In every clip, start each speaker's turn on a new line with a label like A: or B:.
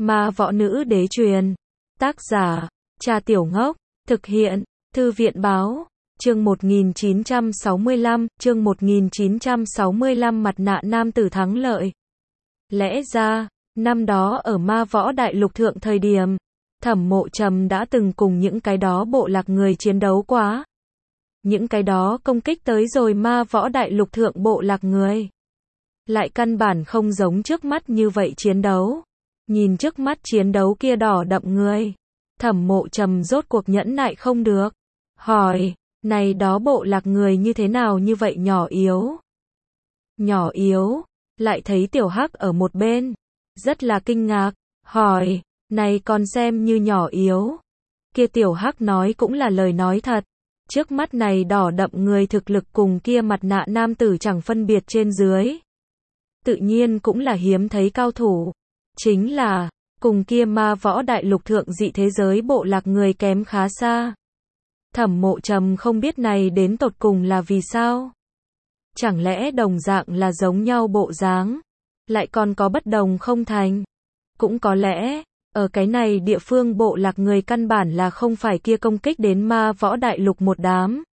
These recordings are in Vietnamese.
A: Ma võ nữ đế truyền. Tác giả, Trà Tiểu Ngốc. Thực hiện, Thư viện báo. Chương 1965, chương 1965 mặt nạ nam tử thắng lợi. Lẽ ra, năm đó ở Ma Võ Đại Lục thượng thời điểm, Thẩm Mộ Trầm đã từng cùng những cái đó bộ lạc người chiến đấu quá. Những cái đó công kích tới rồi Ma Võ Đại Lục thượng bộ lạc người. Lại căn bản không giống trước mắt như vậy chiến đấu. Nhìn trước mắt chiến đấu kia đỏ đậm người. Thẩm Mộ Trầm rốt cuộc nhẫn nại không được. Hỏi, này đó bộ lạc người như thế nào như vậy nhỏ yếu? Nhỏ yếu, lại thấy Tiểu Hắc ở một bên. Rất là kinh ngạc, hỏi, này còn xem như nhỏ yếu. Kia Tiểu Hắc nói cũng là lời nói thật. Trước mắt này đỏ đậm người thực lực cùng kia mặt nạ nam tử chẳng phân biệt trên dưới. Tự nhiên cũng là hiếm thấy cao thủ. Chính là, cùng kia Ma Võ Đại Lục thượng dị thế giới bộ lạc người kém khá xa. Thẩm Mộ Trầm không biết này đến tột cùng là vì sao. Chẳng lẽ đồng dạng là giống nhau bộ dáng, lại còn có bất đồng không thành. Cũng có lẽ, ở cái này địa phương bộ lạc người căn bản là không phải kia công kích đến Ma Võ Đại Lục một đám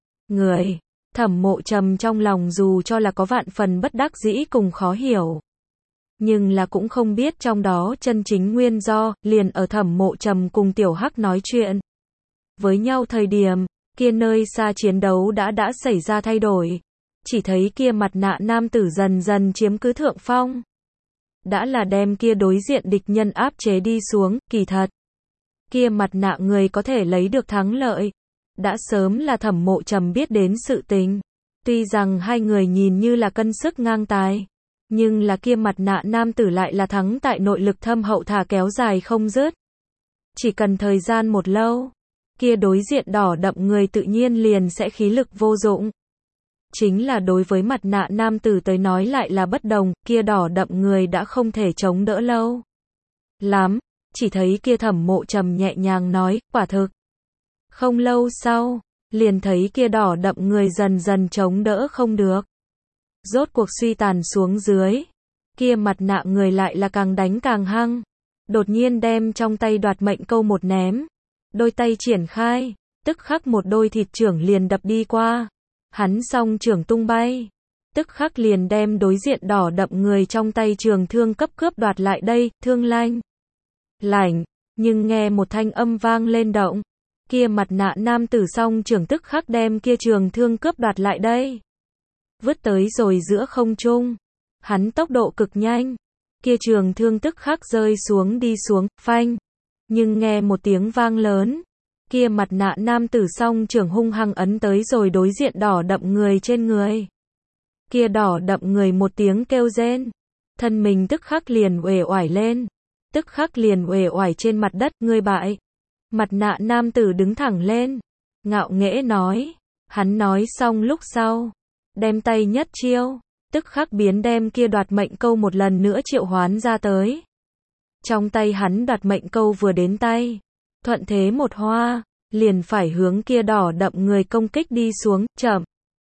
A: người. Thẩm Mộ Trầm trong lòng dù cho là có vạn phần bất đắc dĩ cùng khó hiểu, nhưng là cũng không biết trong đó chân chính nguyên do. Liền ở Thẩm Mộ Trầm cùng Tiểu Hắc nói chuyện với nhau thời điểm, kia nơi xa chiến đấu đã xảy ra thay đổi. Chỉ thấy kia mặt nạ nam tử dần dần chiếm cứ thượng phong. Đã là đem kia đối diện địch nhân áp chế đi xuống. Kỳ thật, kia mặt nạ người có thể lấy được thắng lợi, đã sớm là Thẩm Mộ Trầm biết đến sự tình. Tuy rằng hai người nhìn như là cân sức ngang tài, nhưng là kia mặt nạ nam tử lại là thắng tại nội lực thâm hậu thả kéo dài không dứt. Chỉ cần thời gian một lâu, kia đối diện đỏ đậm người tự nhiên liền sẽ khí lực vô dụng. Chính là đối với mặt nạ nam tử tới nói lại là bất đồng, kia đỏ đậm người đã không thể chống đỡ lâu lắm. Chỉ thấy kia Thẩm Mộ Trầm nhẹ nhàng nói, quả thực. Không lâu sau, liền thấy kia đỏ đậm người dần dần chống đỡ không được. Rốt cuộc suy tàn xuống dưới. Kia mặt nạ người lại là càng đánh càng hăng. Đột nhiên đem trong tay đoạt mệnh câu một ném. Đôi tay triển khai, tức khắc một đôi thịt chưởng liền đập đi qua. Hắn song chưởng tung bay, tức khắc liền đem đối diện đỏ đậm người trong tay trường thương cấp cướp đoạt lại đây. Thương lanh lảnh, nhưng nghe một thanh âm vang lên động. Kia mặt nạ nam tử song chưởng tức khắc đem kia trường thương cướp đoạt lại đây, vứt tới rồi giữa không trung. Hắn tốc độ cực nhanh, kia trường thương tức khắc rơi xuống đi xuống, phanh. Nhưng nghe một tiếng vang lớn, kia mặt nạ nam tử song chưởng hung hăng ấn tới rồi đối diện đỏ đậm người trên người. Kia đỏ đậm người một tiếng kêu rên, thân mình tức khắc liền uể oải lên, tức khắc liền uể oải trên mặt đất. Ngươi bại. Mặt nạ nam tử đứng thẳng lên, ngạo nghễ nói. Hắn nói xong lúc sau, đem tay nhất chiêu, tức khắc biến đem kia đoạt mệnh câu một lần nữa triệu hoán ra tới. Trong tay hắn đoạt mệnh câu vừa đến tay, thuận thế một hoa, liền phải hướng kia đỏ đậm người công kích đi xuống. Chậm.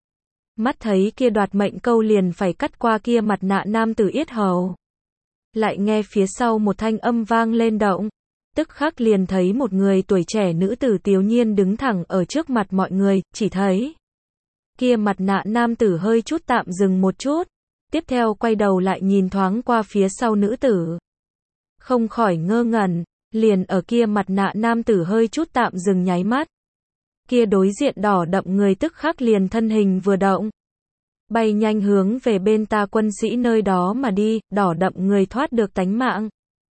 A: Mắt thấy kia đoạt mệnh câu liền phải cắt qua kia mặt nạ nam tử yết hầu. Lại nghe phía sau một thanh âm vang lên động. Tức khắc liền thấy một người tuổi trẻ nữ tử tiếu nhiên đứng thẳng ở trước mặt mọi người. Chỉ thấy kia mặt nạ nam tử hơi chút tạm dừng một chút, tiếp theo quay đầu lại nhìn thoáng qua phía sau nữ tử. Không khỏi ngơ ngẩn, liền ở kia mặt nạ nam tử hơi chút tạm dừng nháy mắt. Kia đối diện đỏ đậm người tức khắc liền thân hình vừa động, bay nhanh hướng về bên ta quân sĩ nơi đó mà đi. Đỏ đậm người thoát được tánh mạng,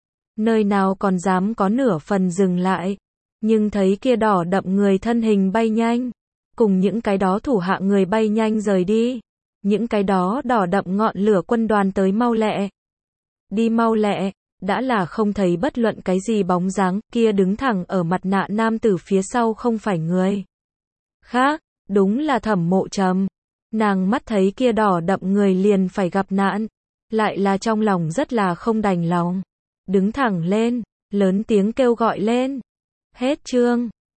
A: nơi nào còn dám có nửa phần dừng lại. Nhưng thấy kia đỏ đậm người thân hình bay nhanh, cùng những cái đó thủ hạ người bay nhanh rời đi. Những cái đó đỏ đậm ngọn lửa quân đoàn tới mau lẹ, đi mau lẹ, đã là không thấy bất luận cái gì bóng dáng. Kia đứng thẳng ở mặt nạ nam tử phía sau không phải người khác, đúng là Thẩm Mộ Trầm. Nàng mắt thấy kia đỏ đậm người liền phải gặp nạn, lại là trong lòng rất là không đành lòng. Đứng thẳng lên, lớn tiếng kêu gọi lên. Hết chương.